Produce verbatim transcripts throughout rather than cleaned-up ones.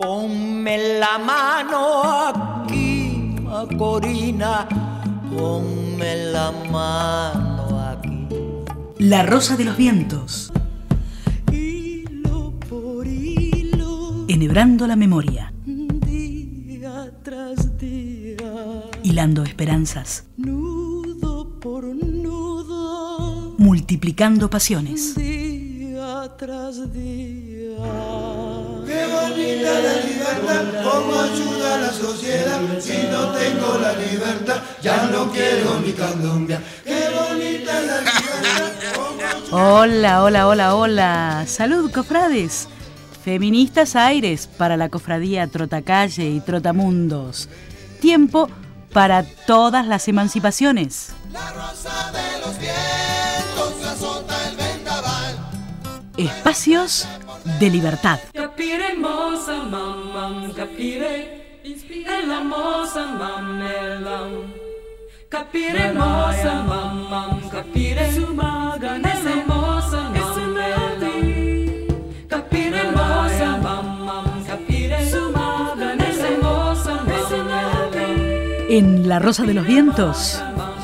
Ponme la mano aquí, Macorina, ponme la mano aquí. La Rosa de los Vientos. Hilo por hilo. Enhebrando la memoria. Día tras día. Hilando esperanzas. Nudo por nudo. Multiplicando pasiones. Día tras día. Qué bonita la libertad, cómo ayuda a la sociedad. Si no tengo la libertad, ya no quiero ni candombear. Qué bonita la libertad, cómo ayuda. Hola, hola, hola, hola. Salud, cofrades. Feministas aires para la cofradía Trotacalle y Trotamundos. Tiempo para todas las emancipaciones. La rosa de los vientos azota el vendaval. Espacios de libertad. Capire moza mamam, capire en la moza mamelam. Capire moza mamam, capire su magan esa moza mamelam. Capire moza mamam, capire su magan esa moza mamelam. En La Rosa de los Vientos.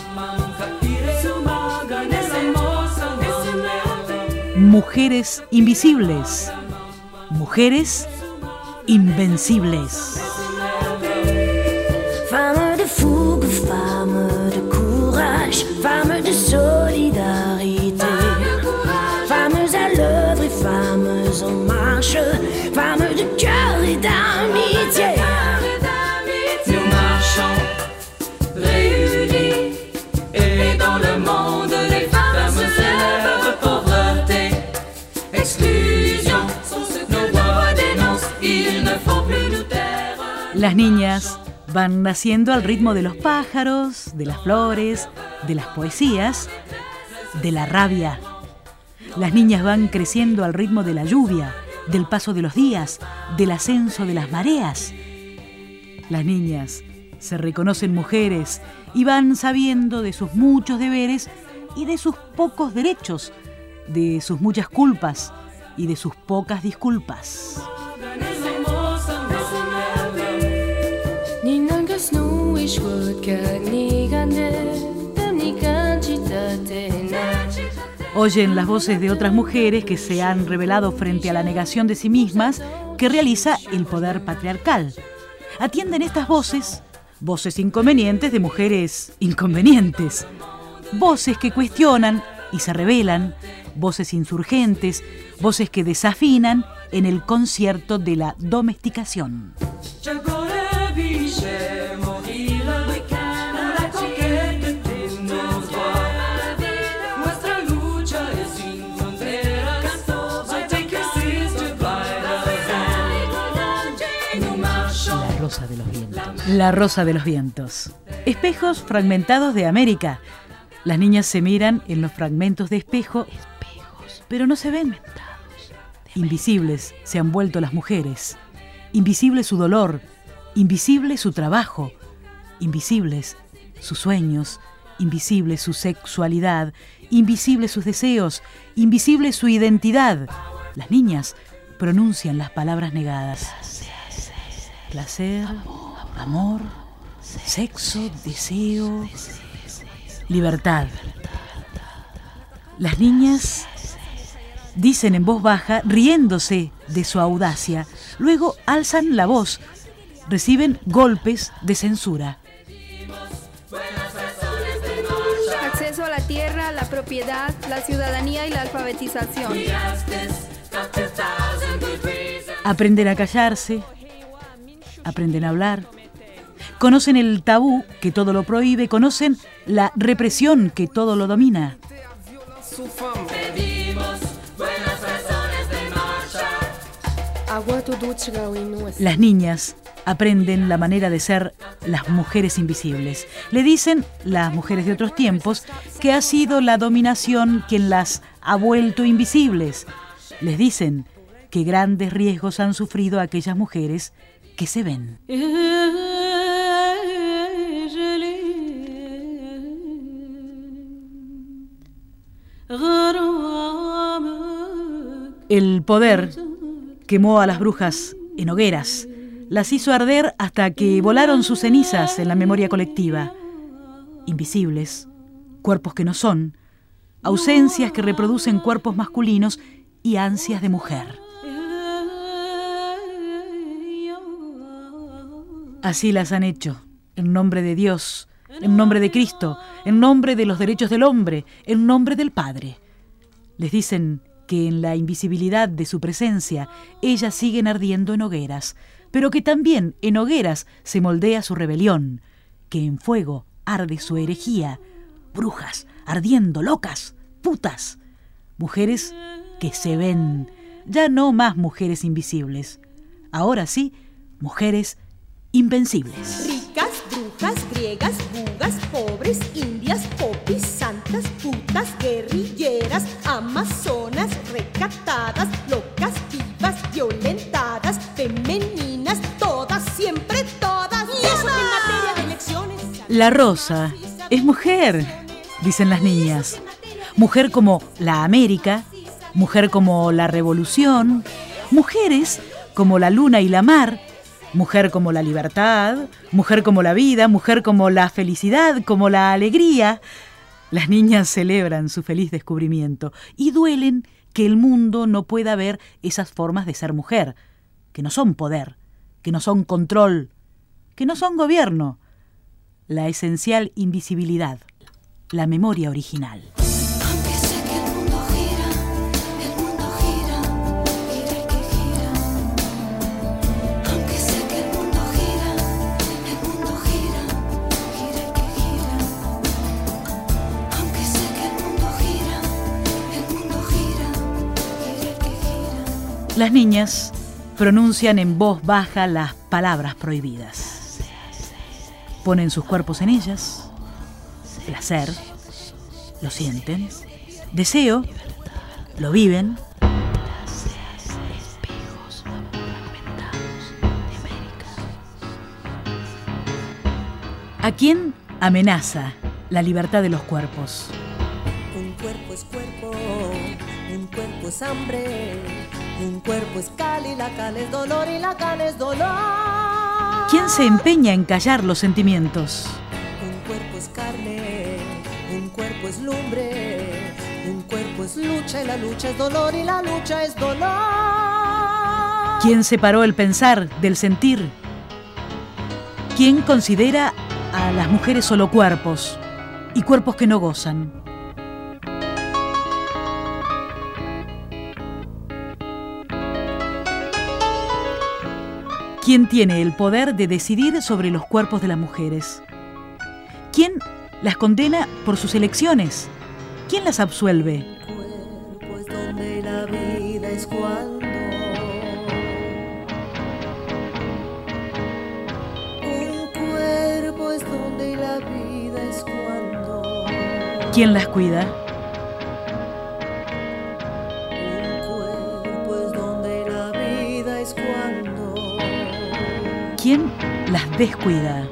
Mujeres invisibles, mujeres invencibles. Femme de fougue, femme de courage, femme de solidarité. Femmes à l'œuvre et femmes en marche, femmes de cœur et d'amitié. Nous marchons réunis et dans le monde les femmes s'élèvent. Pauvreté, exclusion, nos voix dénoncent, il ne faut plus nous taire. Las niñas van naciendo al ritmo de los pájaros, de las flores, de las poesías, de la rabia. Las niñas van creciendo al ritmo de la lluvia, del paso de los días, del ascenso de las mareas. Las niñas se reconocen mujeres y van sabiendo de sus muchos deberes y de sus pocos derechos, de sus muchas culpas y de sus pocas disculpas. Oyen las voces de otras mujeres que se han rebelado frente a la negación de sí mismas que realiza el poder patriarcal. Atienden estas voces, voces inconvenientes de mujeres inconvenientes, voces que cuestionan y se rebelan, voces insurgentes, voces que desafinan en el concierto de la domesticación. La Rosa de los Vientos. La Rosa de los Vientos. Espejos fragmentados de América. Las niñas se miran en los fragmentos de espejo, espejos, pero no se ven. Invisibles se han vuelto las mujeres. Invisible su dolor, invisible su trabajo, invisibles sus sueños, invisible su sexualidad, invisible sus deseos, invisible su identidad. Las niñas pronuncian las palabras negadas. Placer, amor, sexo, deseo, libertad. Las niñas dicen en voz baja, riéndose de su audacia. Luego alzan la voz, reciben golpes de censura. Acceso a la tierra, la propiedad, la ciudadanía y la alfabetización. Aprenden a callarse, aprenden a hablar, conocen el tabú que todo lo prohíbe, conocen la represión que todo lo domina. Las niñas aprenden la manera de ser las mujeres invisibles. Le dicen las mujeres de otros tiempos que ha sido la dominación quien las ha vuelto invisibles. Les dicen que grandes riesgos han sufrido aquellas mujeres que se ven. El poder quemó a las brujas en hogueras. Las hizo arder hasta que volaron sus cenizas en la memoria colectiva. Invisibles, cuerpos que no son, ausencias que reproducen cuerpos masculinos y ansias de mujer. Así las han hecho, en nombre de Dios, en nombre de Cristo, en nombre de los derechos del hombre, en nombre del Padre. Les dicen que en la invisibilidad de su presencia ellas siguen ardiendo en hogueras, pero que también en hogueras se moldea su rebelión, que en fuego arde su herejía, brujas ardiendo, locas, putas, mujeres que se ven, ya no más mujeres invisibles, ahora sí, mujeres invencibles. Ricas, brujas, griegas, bugas, pobres, indias, popis, santas, putas, guerrilleras, amazonas, recatadas, locas, vivas, violentadas, femeninas, todas, siempre todas. Y eso en materia de elecciones. La rosa es mujer, dicen las niñas. Mujer como la América, mujer como la revolución, mujeres como la luna y la mar, mujer como la libertad, mujer como la vida, mujer como la felicidad, como la alegría. Las niñas celebran su feliz descubrimiento y duelen que el mundo no pueda ver esas formas de ser mujer, que no son poder, que no son control, que no son gobierno. La esencial invisibilidad, la memoria original. Las niñas pronuncian en voz baja las palabras prohibidas. Ponen sus cuerpos en ellas. Placer, lo sienten. Deseo, lo viven. ¿A quién amenaza la libertad de los cuerpos? Un cuerpo es cuerpo, un cuerpo es hambre, un cuerpo es cal y la cal es dolor y la cal es dolor. ¿Quién se empeña en callar los sentimientos? Un cuerpo es carne, un cuerpo es lumbre, un cuerpo es lucha y la lucha es dolor y la lucha es dolor. ¿Quién separó el pensar del sentir? ¿Quién considera a las mujeres solo cuerpos y cuerpos que no gozan? ¿Quién tiene el poder de decidir sobre los cuerpos de las mujeres? ¿Quién las condena por sus elecciones? ¿Quién las absuelve? Un cuerpo es donde la vida es cuando. Un cuerpo es donde la vida es cuando. ¿Quién las cuida? Un cuerpo es donde la vida es cuando. ¿Quién las descuida?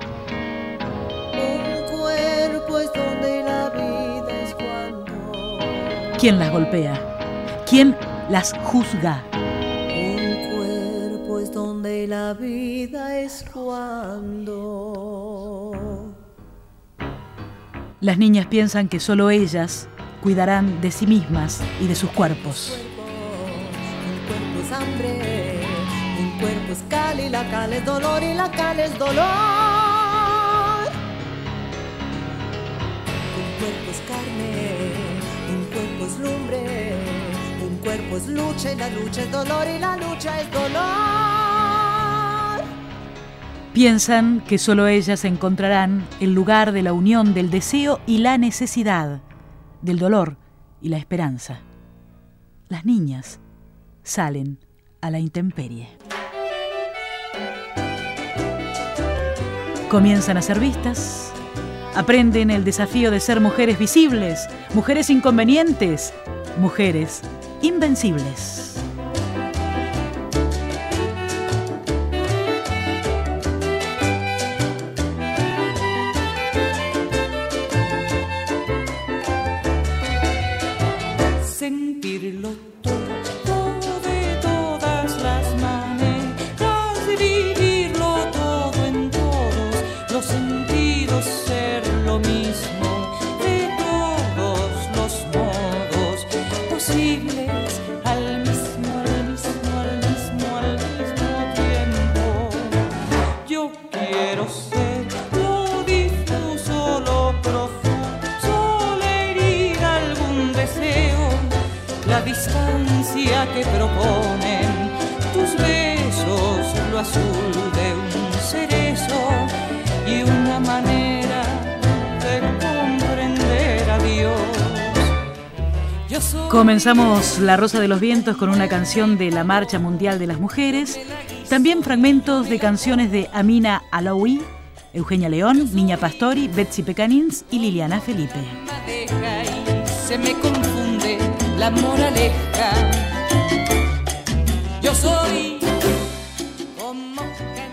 Un cuerpo es donde la vida es cuando. ¿Quién las golpea? ¿Quién las juzga? Un cuerpo es donde la vida es cuando. Las niñas piensan que solo ellas cuidarán de sí mismas y de sus cuerpos. Un cuerpo es hambre, un cuerpo es cal y la cal es dolor y la cal es dolor. Un cuerpo es carne, un cuerpo es lumbre, un cuerpo es lucha y la lucha es dolor y la lucha es dolor. Piensan que solo ellas encontrarán el lugar de la unión del deseo y la necesidad, del dolor y la esperanza. Las niñas salen a la intemperie. Comienzan a ser vistas, aprenden el desafío de ser mujeres visibles, mujeres inconvenientes, mujeres invencibles. Sentirlo todo de todas las maneras. cielo azul de un cerezo y una manera de comprender a Dios. Yo soy... Comenzamos La Rosa de los Vientos con una canción de la Marcha Mundial de las Mujeres, también fragmentos de canciones de Amina Alaoui, Eugenia León, Niña Pastori, Betsy Pecanins y Liliana Felipe. Y se me confunde la moraleja. Yo soy como